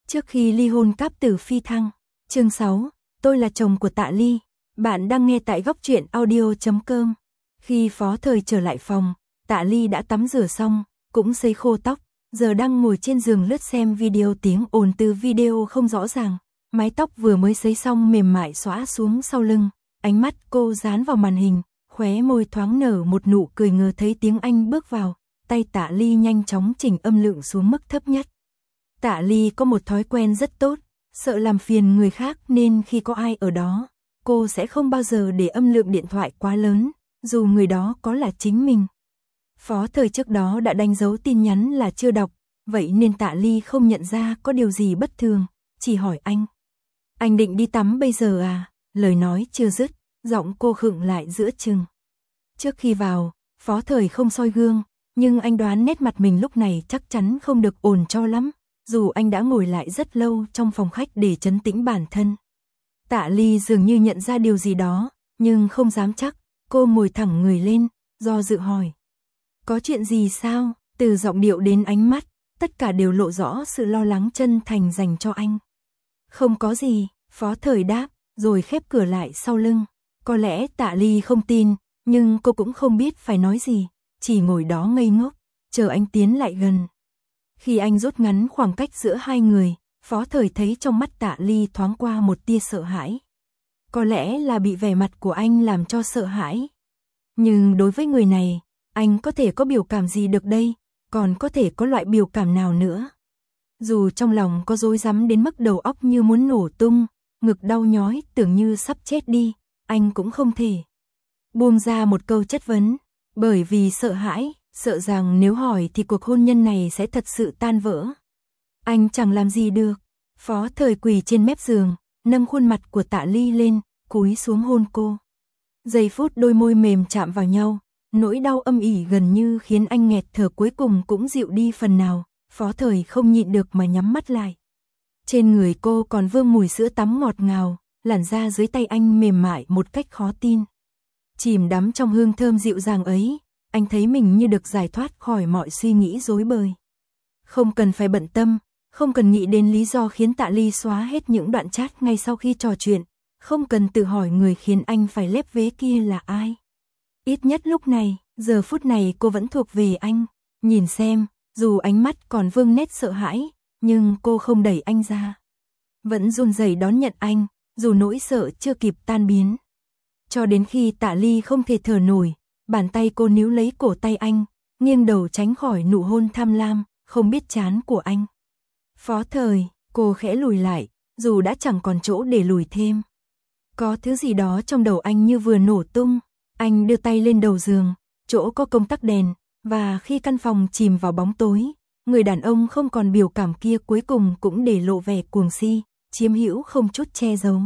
Trước khi ly hôn cáp tử phi thăng. Chương 6, tôi là chồng của Tạ Ly. Bạn đang nghe tại góc truyện audio.com. Khi Phó Thời trở lại phòng, Tạ Ly đã tắm rửa xong, cũng sấy khô tóc, giờ đang ngồi trên giường lướt xem video, tiếng ồn từ video không rõ ràng. Mái tóc vừa mới sấy xong mềm mại xõa xuống sau lưng, ánh mắt cô dán vào màn hình, khóe môi thoáng nở một nụ cười ngờ thấy tiếng Anh bước vào, tay Tạ Ly nhanh chóng chỉnh âm lượng xuống mức thấp nhất. Tạ Ly có một thói quen rất tốt, sợ làm phiền người khác nên khi có ai ở đó, cô sẽ không bao giờ để âm lượng điện thoại quá lớn, dù người đó có là chính mình. Phó Thời trước đó đã đánh dấu tin nhắn là chưa đọc, vậy nên Tạ Ly không nhận ra có điều gì bất thường, chỉ hỏi anh. Anh định đi tắm bây giờ à? Lời nói chưa dứt, giọng cô khựng lại giữa chừng. Trước khi vào, Phó Thời không soi gương, nhưng anh đoán nét mặt mình lúc này chắc chắn không được ổn cho lắm, dù anh đã ngồi lại rất lâu trong phòng khách để trấn tĩnh bản thân. Tạ Ly dường như nhận ra điều gì đó, nhưng không dám chắc, cô ngồi thẳng người lên, do dự hỏi. Có chuyện gì sao? Từ giọng điệu đến ánh mắt, tất cả đều lộ rõ sự lo lắng chân thành dành cho anh. Không có gì, Phó Thời đáp, rồi khép cửa lại sau lưng. Có lẽ Tạ Ly không tin, nhưng cô cũng không biết phải nói gì, chỉ ngồi đó ngây ngốc, chờ anh tiến lại gần. Khi anh rút ngắn khoảng cách giữa hai người, Phó Thời thấy trong mắt Tạ Ly thoáng qua một tia sợ hãi. Có lẽ là bị vẻ mặt của anh làm cho sợ hãi. Nhưng đối với người này, anh có thể có biểu cảm gì được đây, còn có thể có loại biểu cảm nào nữa. Dù trong lòng có rối rắm đến mức đầu óc như muốn nổ tung, ngực đau nhói tưởng như sắp chết đi, anh cũng không thể buông ra một câu chất vấn, bởi vì sợ hãi, sợ rằng nếu hỏi thì cuộc hôn nhân này sẽ thật sự tan vỡ. Anh chẳng làm gì được. Phó Thời quỳ trên mép giường, nâng khuôn mặt của Tạ Ly lên, cúi xuống hôn cô. Giây phút đôi môi mềm chạm vào nhau, nỗi đau âm ỉ gần như khiến anh nghẹt thở cuối cùng cũng dịu đi phần nào. Phó Thời không nhịn được mà nhắm mắt lại. Trên người cô còn vương mùi sữa tắm ngọt ngào, làn da dưới tay anh mềm mại một cách khó tin. Chìm đắm trong hương thơm dịu dàng ấy, anh thấy mình như được giải thoát khỏi mọi suy nghĩ rối bời. Không cần phải bận tâm, không cần nghĩ đến lý do khiến Tạ Ly xóa hết những đoạn chat ngay sau khi trò chuyện, không cần tự hỏi người khiến anh phải lép vế kia là ai. Ít nhất lúc này, giờ phút này cô vẫn thuộc về anh. Nhìn xem, dù ánh mắt còn vương nét sợ hãi, nhưng cô không đẩy anh ra. Vẫn run rẩy đón nhận anh, dù nỗi sợ chưa kịp tan biến. Cho đến khi Tạ Ly không thể thở nổi, bàn tay cô níu lấy cổ tay anh, nghiêng đầu tránh khỏi nụ hôn tham lam, không biết chán của anh. Phó Thời, cô khẽ lùi lại, dù đã chẳng còn chỗ để lùi thêm. Có thứ gì đó trong đầu anh như vừa nổ tung, anh đưa tay lên đầu giường, chỗ có công tắc đèn, và khi căn phòng chìm vào bóng tối, người đàn ông không còn biểu cảm kia cuối cùng cũng để lộ vẻ cuồng si, chiếm hữu không chút che giấu.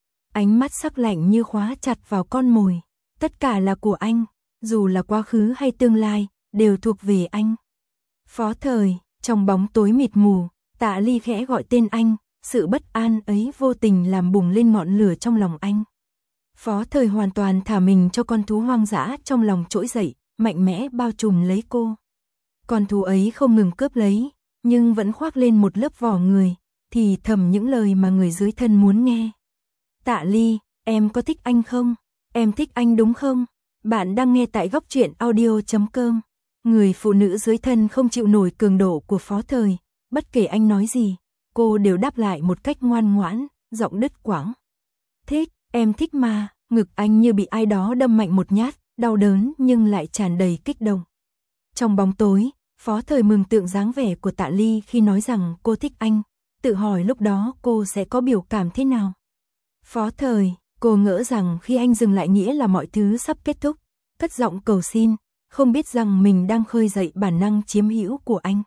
Ánh mắt sắc lạnh như khóa chặt vào con mồi, tất cả là của anh, dù là quá khứ hay tương lai, đều thuộc về anh. Phó Thời, trong bóng tối mịt mù, Tạ Ly khẽ gọi tên anh, sự bất an ấy vô tình làm bùng lên ngọn lửa trong lòng anh. Phó Thời hoàn toàn thả mình cho con thú hoang dã trong lòng trỗi dậy, mạnh mẽ bao trùm lấy cô. Con thú ấy không ngừng cướp lấy, nhưng vẫn khoác lên một lớp vỏ người, thì thầm những lời mà người dưới thân muốn nghe. Tạ Ly, em có thích anh không? Em thích anh đúng không? Bạn đang nghe tại góc truyện audio.com. Người phụ nữ dưới thân không chịu nổi cường độ của Phó Thời, bất kể anh nói gì, cô đều đáp lại một cách ngoan ngoãn, giọng đứt quãng. Thích, em thích mà. Ngực anh như bị ai đó đâm mạnh một nhát, đau đớn nhưng lại tràn đầy kích động. Trong bóng tối, Phó Thời mường tượng dáng vẻ của Tạ Ly khi nói rằng cô thích anh, tự hỏi lúc đó cô sẽ có biểu cảm thế nào. Phó Thời, cô ngỡ rằng khi anh dừng lại nghĩa là mọi thứ sắp kết thúc, cất giọng cầu xin, không biết rằng mình đang khơi dậy bản năng chiếm hữu của anh.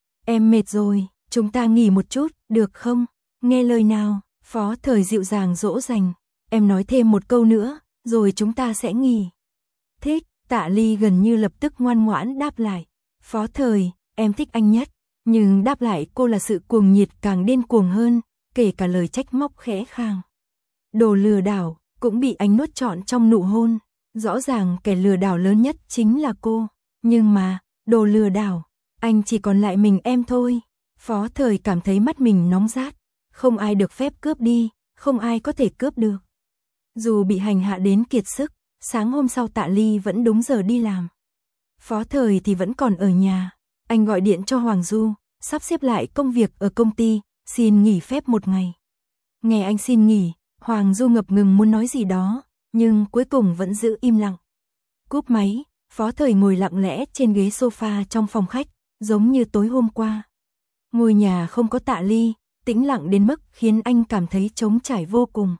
Em mệt rồi, chúng ta nghỉ một chút, được không? Nghe lời nào, Phó Thời dịu dàng dỗ dành. Em nói thêm một câu nữa, rồi chúng ta sẽ nghỉ. Thích, Tạ Ly gần như lập tức ngoan ngoãn đáp lại. Phó Thời, em thích anh nhất. Nhưng đáp lại cô là sự cuồng nhiệt càng điên cuồng hơn, kể cả lời trách móc khẽ khàng. Đồ lừa đảo, cũng bị anh nuốt trọn trong nụ hôn. Rõ ràng kẻ lừa đảo lớn nhất chính là cô. Nhưng mà, đồ lừa đảo, anh chỉ còn lại mình em thôi. Phó Thời cảm thấy mắt mình nóng rát, không ai được phép cướp đi, không ai có thể cướp được. Dù bị hành hạ đến kiệt sức, sáng hôm sau Tạ Ly vẫn đúng giờ đi làm. Phó Thời thì vẫn còn ở nhà, anh gọi điện cho Hoàng Du, sắp xếp lại công việc ở công ty, xin nghỉ phép một ngày. Nghe anh xin nghỉ, Hoàng Du ngập ngừng muốn nói gì đó, nhưng cuối cùng vẫn giữ im lặng. Cúp máy, Phó Thời ngồi lặng lẽ trên ghế sofa trong phòng khách, giống như tối hôm qua. Ngôi nhà không có Tạ Ly, tĩnh lặng đến mức khiến anh cảm thấy trống trải vô cùng.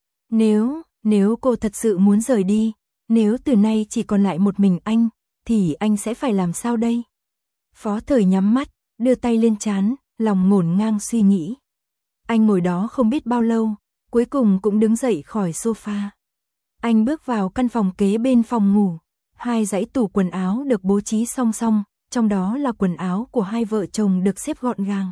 Nếu cô thật sự muốn rời đi, nếu từ nay chỉ còn lại một mình anh, thì anh sẽ phải làm sao đây? Phó Thời nhắm mắt, đưa tay lên trán, lòng ngổn ngang suy nghĩ. Anh ngồi đó không biết bao lâu, cuối cùng cũng đứng dậy khỏi sofa. Anh bước vào căn phòng kế bên phòng ngủ, 2 dãy tủ quần áo được bố trí song song, trong đó là quần áo của hai vợ chồng được xếp gọn gàng.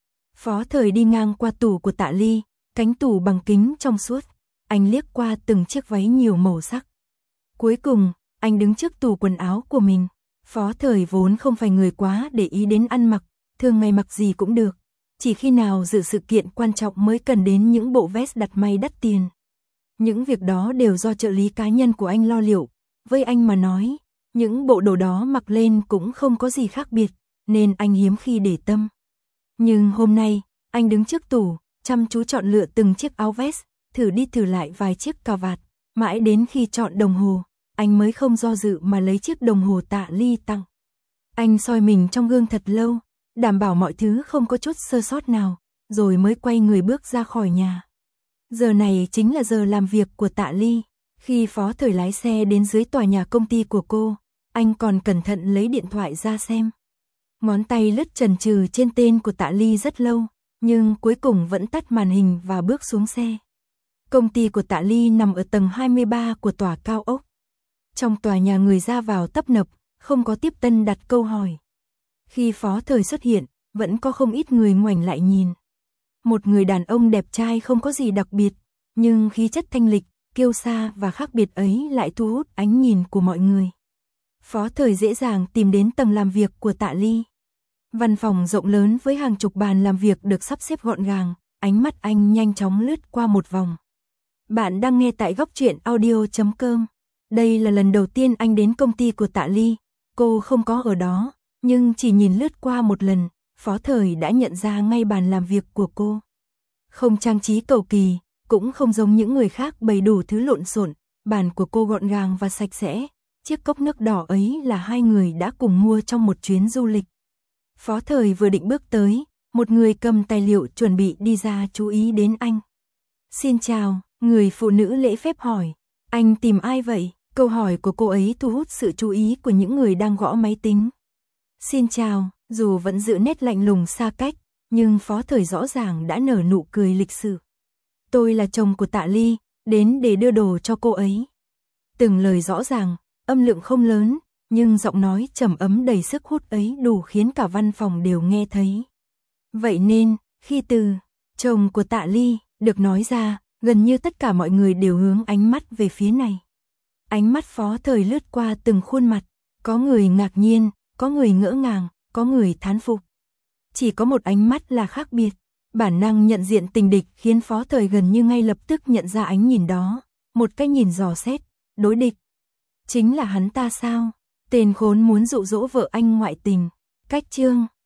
Phó Thời đi ngang qua tủ của Tạ Ly, cánh tủ bằng kính trong suốt, anh liếc qua từng chiếc váy nhiều màu sắc. Cuối cùng, anh đứng trước tủ quần áo của mình. Phó Thời vốn không phải người quá để ý đến ăn mặc, thường ngày mặc gì cũng được. Chỉ khi nào dự sự kiện quan trọng mới cần đến những bộ vest đặt may đắt tiền. Những việc đó đều do trợ lý cá nhân của anh lo liệu. Với anh mà nói, những bộ đồ đó mặc lên cũng không có gì khác biệt, nên anh hiếm khi để tâm. Nhưng hôm nay, anh đứng trước tủ, chăm chú chọn lựa từng chiếc áo vest, thử đi thử lại vài chiếc cà vạt, mãi đến khi chọn đồng hồ, anh mới không do dự mà lấy chiếc đồng hồ Tạ Ly tặng. Anh soi mình trong gương thật lâu, đảm bảo mọi thứ không có chút sơ sót nào, rồi mới quay người bước ra khỏi nhà. Giờ này chính là giờ làm việc của Tạ Ly. Khi Phó Thời lái xe đến dưới tòa nhà công ty của cô, anh còn cẩn thận lấy điện thoại ra xem. Ngón tay lướt chần chừ trên tên của Tạ Ly rất lâu, nhưng cuối cùng vẫn tắt màn hình và bước xuống xe. Công ty của Tạ Ly nằm ở tầng 23 của tòa cao ốc. Trong tòa nhà người ra vào tấp nập, không có tiếp tân đặt câu hỏi. Khi Phó Thời xuất hiện, vẫn có không ít người ngoảnh lại nhìn. Một người đàn ông đẹp trai không có gì đặc biệt, nhưng khí chất thanh lịch, kiêu sa và khác biệt ấy lại thu hút ánh nhìn của mọi người. Phó Thời dễ dàng tìm đến tầng làm việc của Tạ Ly. Văn phòng rộng lớn với hàng chục bàn làm việc được sắp xếp gọn gàng, ánh mắt anh nhanh chóng lướt qua một vòng. Bạn đang nghe tại góc truyện audio.com. Đây là lần đầu tiên anh đến công ty của Tạ Ly, cô không có ở đó, nhưng chỉ nhìn lướt qua một lần, Phó Thời đã nhận ra ngay bàn làm việc của cô. Không trang trí cầu kỳ, cũng không giống những người khác bày đủ thứ lộn xộn, bàn của cô gọn gàng và sạch sẽ. Chiếc cốc nước đỏ ấy là hai người đã cùng mua trong một chuyến du lịch. Phó Thời vừa định bước tới, một người cầm tài liệu chuẩn bị đi ra chú ý đến anh. Xin chào, người phụ nữ lễ phép hỏi. Anh tìm ai vậy? Câu hỏi của cô ấy thu hút sự chú ý của những người đang gõ máy tính. Xin chào, dù vẫn giữ nét lạnh lùng xa cách, nhưng Phó Thời rõ ràng đã nở nụ cười lịch sự. Tôi là chồng của Tạ Ly, đến để đưa đồ cho cô ấy. Từng lời rõ ràng, âm lượng không lớn, nhưng giọng nói trầm ấm đầy sức hút ấy đủ khiến cả văn phòng đều nghe thấy. Vậy nên, khi từ chồng của Tạ Ly được nói ra, gần như tất cả mọi người đều hướng ánh mắt về phía này. Ánh mắt Phó Thời lướt qua từng khuôn mặt, có người ngạc nhiên, có người ngỡ ngàng, có người thán phục. Chỉ có một ánh mắt là khác biệt, bản năng nhận diện tình địch khiến Phó Thời gần như ngay lập tức nhận ra ánh nhìn đó, một cái nhìn dò xét, đối địch. Chính là hắn ta sao? Tên khốn muốn dụ dỗ vợ anh ngoại tình. Cách chương